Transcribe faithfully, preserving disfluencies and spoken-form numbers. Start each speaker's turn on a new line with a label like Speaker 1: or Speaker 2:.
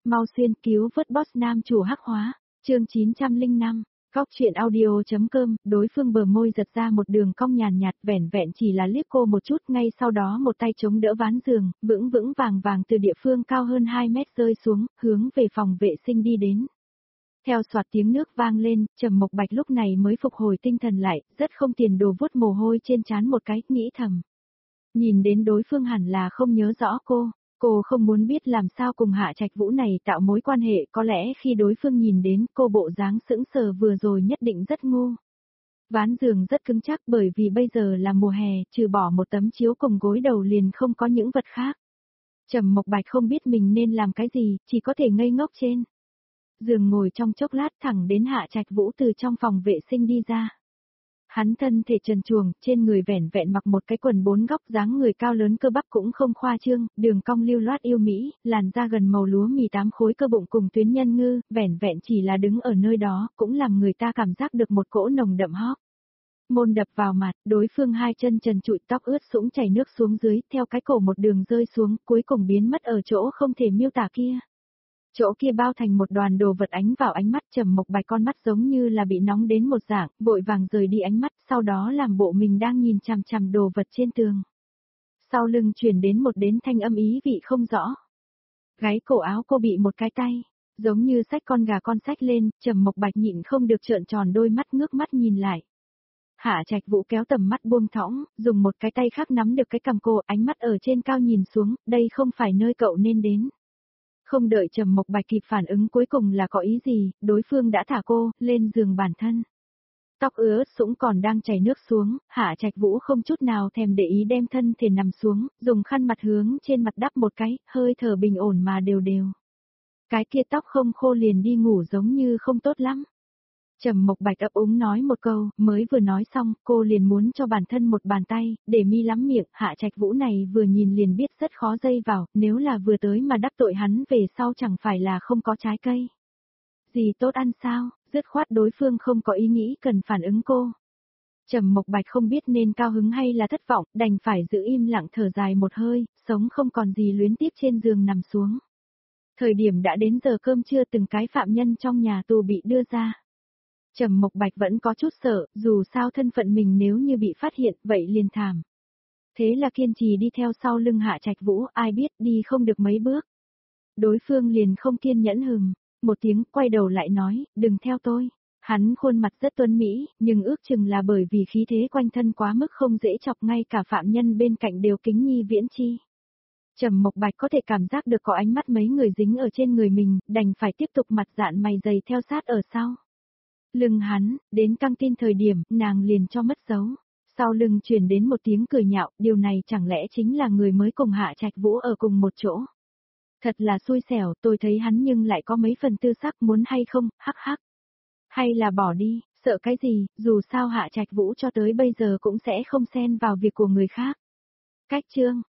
Speaker 1: Mau xuyên cứu vớt boss nam chủ hắc hóa, chương chín trăm lẻ năm, Cóc truyện audio.com, đối phương bờ môi giật ra một đường cong nhàn nhạt, vẻn vẹn chỉ là liếc cô một chút, ngay sau đó một tay chống đỡ ván giường, vững vững vàng vàng từ địa phương cao hơn hai mét rơi xuống, hướng về phòng vệ sinh đi đến. Theo soạt tiếng nước vang lên, Trầm Mộc Bạch lúc này mới phục hồi tinh thần lại, rất không tiền đồ vuốt mồ hôi trên trán một cái, nghĩ thầm. Nhìn đến đối phương hẳn là không nhớ rõ cô. Cô không muốn biết làm sao cùng Hạ Trạch Vũ này tạo mối quan hệ, có lẽ khi đối phương nhìn đến cô bộ dáng sững sờ vừa rồi nhất định rất ngu. Ván giường rất cứng chắc bởi vì bây giờ là mùa hè, trừ bỏ một tấm chiếu cùng gối đầu liền không có những vật khác. Trầm Mộc Bạch không biết mình nên làm cái gì, chỉ có thể ngây ngốc trên giường ngồi trong chốc lát thẳng đến Hạ Trạch Vũ từ trong phòng vệ sinh đi ra. Hắn thân thể trần truồng, trên người vẻn vẹn mặc một cái quần bốn góc, dáng người cao lớn cơ bắp cũng không khoa trương, đường cong lưu loát yêu mỹ, làn da gần màu lúa mì tám khối cơ bụng cùng tuyến nhân ngư, vẻn vẹn chỉ là đứng ở nơi đó, cũng làm người ta cảm giác được một cỗ nồng đậm hóp. Môn đập vào mặt, đối phương hai chân trần trụi, tóc ướt sũng chảy nước xuống dưới, theo cái cổ một đường rơi xuống, cuối cùng biến mất ở chỗ không thể miêu tả kia. Chỗ kia bao thành một đoàn đồ vật ánh vào ánh mắt. Trầm Mộc Bạch con mắt giống như là bị nóng đến một dạng, vội vàng rời đi ánh mắt, sau đó làm bộ mình đang nhìn chằm chằm đồ vật trên tường. Sau lưng truyền đến một đến thanh âm ý vị không rõ. Gáy cổ áo cô bị một cái tay, giống như xách con gà con xách lên, Trầm Mộc Bạch nhịn không được trợn tròn đôi mắt ngước mắt nhìn lại. Hạ Trạch Vũ kéo tầm mắt buông thõng, dùng một cái tay khác nắm được cái cằm cô, ánh mắt ở trên cao nhìn xuống, đây không phải nơi cậu nên đến. Không đợi Trầm Mộc Bạch kịp phản ứng cuối cùng là có ý gì, đối phương đã thả cô lên giường bản thân. Tóc ướt sũng còn đang chảy nước xuống, Hạ Trạch Vũ không chút nào thèm để ý đem thân thể nằm xuống, dùng khăn mặt hướng trên mặt đắp một cái, hơi thở bình ổn mà đều đều. Cái kia tóc không khô liền đi ngủ giống như không tốt lắm. Trầm Mộc Bạch ấp úng nói một câu, mới vừa nói xong, cô liền muốn cho bản thân một bàn tay, để mi lắm miệng. Hạ Trạch Vũ này vừa nhìn liền biết rất khó dây vào, nếu là vừa tới mà đắc tội hắn về sau chẳng phải là không có trái cây. Gì tốt ăn sao, dứt khoát đối phương không có ý nghĩ cần phản ứng cô. Trầm Mộc Bạch không biết nên cao hứng hay là thất vọng, đành phải giữ im lặng thở dài một hơi, sống không còn gì luyến tiếc trên giường nằm xuống. Thời điểm đã đến giờ cơm trưa, từng cái phạm nhân trong nhà tù bị đưa ra. Trầm Mộc Bạch vẫn có chút sợ, dù sao thân phận mình nếu như bị phát hiện, vậy liền thảm. Thế là kiên trì đi theo sau lưng Hạ Trạch Vũ, ai biết đi không được mấy bước. Đối phương liền không kiên nhẫn hừm, một tiếng quay đầu lại nói, đừng theo tôi. Hắn khuôn mặt rất tuấn mỹ, nhưng ước chừng là bởi vì khí thế quanh thân quá mức không dễ chọc, ngay cả phạm nhân bên cạnh đều kính nhi viễn chi. Trầm Mộc Bạch có thể cảm giác được có ánh mắt mấy người dính ở trên người mình, đành phải tiếp tục mặt dạn mày dày theo sát ở sau. Lưng hắn, đến căng tin thời điểm, nàng liền cho mất dấu. Sau lưng truyền đến một tiếng cười nhạo, điều này chẳng lẽ chính là người mới cùng Hạ Trạch Vũ ở cùng một chỗ. Thật là xui xẻo, tôi thấy hắn nhưng lại có mấy phần tư sắc, muốn hay không, hắc hắc. Hay là bỏ đi, sợ cái gì, dù sao Hạ Trạch Vũ cho tới bây giờ cũng sẽ không xen vào việc của người khác. Cách chương,